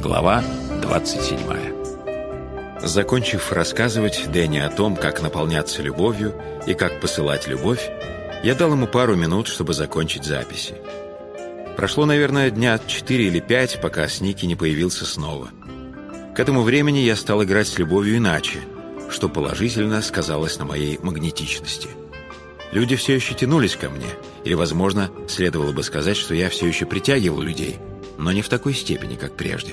Глава 27. Закончив рассказывать Дэнни о том, как наполняться любовью и как посылать любовь, я дал ему пару минут, чтобы закончить записи. Прошло, наверное, дня 4 или 5, пока Сники не появился снова. К этому времени я стал играть с любовью иначе, что положительно сказалось на моей магнетичности. Люди все еще тянулись ко мне, или, возможно, следовало бы сказать, что я все еще притягивал людей, но не в такой степени, как прежде.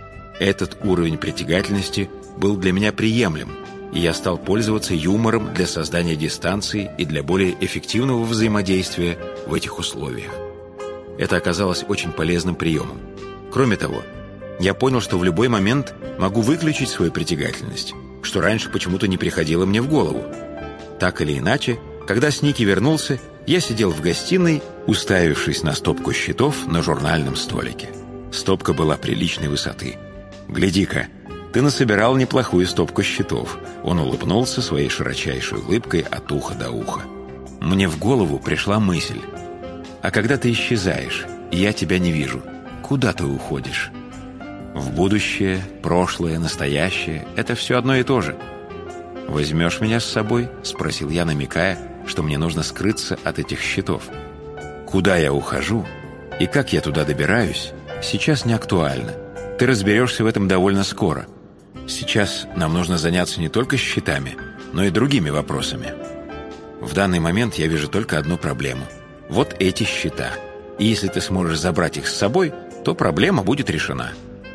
Этот уровень притягательности был для меня приемлем, и я стал пользоваться юмором для создания дистанции и для более эффективного взаимодействия в этих условиях. Это оказалось очень полезным приемом. Кроме того, я понял, что в любой момент могу выключить свою притягательность, что раньше почему-то не приходило мне в голову. Так или иначе, когда Сники вернулся, я сидел в гостиной, уставившись на стопку счетов на журнальном столике. Стопка была приличной высоты. «Гляди-ка, ты насобирал неплохую стопку счетов». Он улыбнулся своей широчайшей улыбкой от уха до уха. Мне в голову пришла мысль. «А когда ты исчезаешь, и я тебя не вижу, куда ты уходишь?» В будущее, прошлое, настоящее – это все одно и то же. «Возьмешь меня с собой?» – спросил я, намекая, что мне нужно скрыться от этих счетов. Куда я ухожу и как я туда добираюсь, сейчас не актуально. Ты разберешься в этом довольно скоро. Сейчас нам нужно заняться не только счетами, но и другими вопросами. В данный момент я вижу только одну проблему. Вот эти счета. И если ты сможешь забрать их с собой, то проблема будет решена.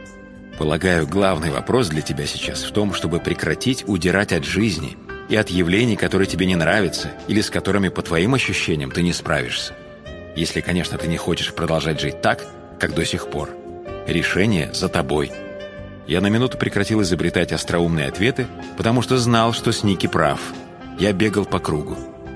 Полагаю, главный вопрос для тебя сейчас в том, чтобы прекратить удирать от жизни и от явлений, которые тебе не нравятся или с которыми, по твоим ощущениям, ты не справишься. Если, конечно, ты не хочешь продолжать жить так, как до сих пор. Решение за тобой. Я на минуту прекратил изобретать остроумные ответы, потому что знал, что Сники прав. Я бегал по кругу.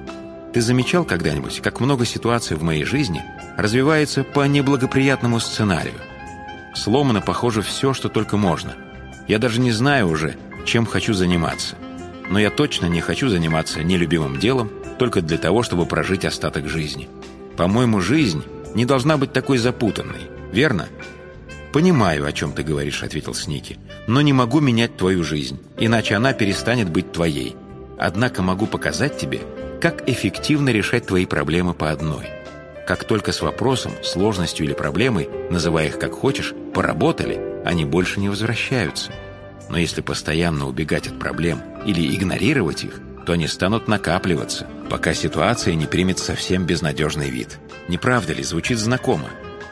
Ты замечал когда-нибудь, как много ситуаций в моей жизни развивается по неблагоприятному сценарию? Сломано, похоже, все, что только можно. Я даже не знаю уже, чем хочу заниматься. Но я точно не хочу заниматься нелюбимым делом только для того, чтобы прожить остаток жизни. По-моему, жизнь не должна быть такой запутанной, верно? «Понимаю, о чем ты говоришь», — ответил Сники, «но не могу менять твою жизнь, иначе она перестанет быть твоей. Однако могу показать тебе, как эффективно решать твои проблемы по одной. Как только с вопросом, сложностью или проблемой, называй их как хочешь, поработали, они больше не возвращаются. Но если постоянно убегать от проблем или игнорировать их, то они станут накапливаться, пока ситуация не примет совсем безнадежный вид. Не правда ли, звучит знакомо?»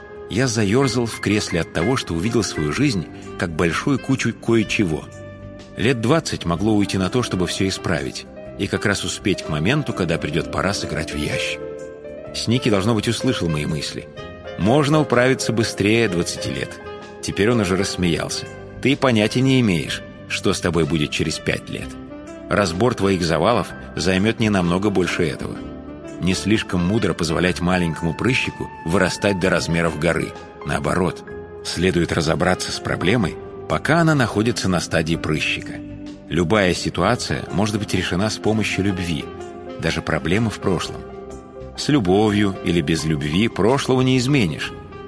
Я заерзал в кресле от того, что увидел свою жизнь как большую кучу кое-чего. Лет 20 могло уйти на то, чтобы все исправить, и как раз успеть к моменту, когда придет пора сыграть в ящик. Сники, должно быть, услышал мои мысли. «Можно управиться быстрее 20 лет». Теперь он уже рассмеялся. «Ты понятия не имеешь, что с тобой будет через 5 лет. Разбор твоих завалов займет не намного больше этого. Не слишком мудро позволять маленькому прыщику вырастать до размеров горы. Наоборот, следует разобраться с проблемой, пока она находится на стадии прыщика. Любая ситуация может быть решена с помощью любви, даже проблемы в прошлом. С любовью или без любви прошлого не изменишь.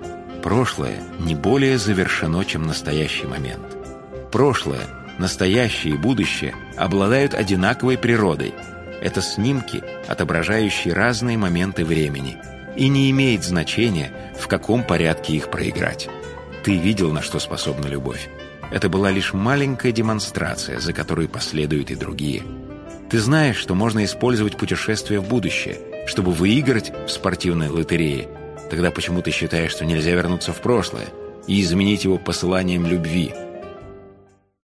Прошлое не более завершено, чем настоящий момент. Прошлое, настоящее и будущее обладают одинаковой природой. Это снимки, отображающие разные моменты времени, и не имеет значения, в каком порядке их проиграть. Ты видел, на что способна любовь. Это была лишь маленькая демонстрация, за которой последуют и другие. Ты знаешь, что можно использовать путешествие в будущее, чтобы выиграть в спортивной лотерее. Тогда почему ты считаешь, что нельзя вернуться в прошлое и изменить его посыланием любви?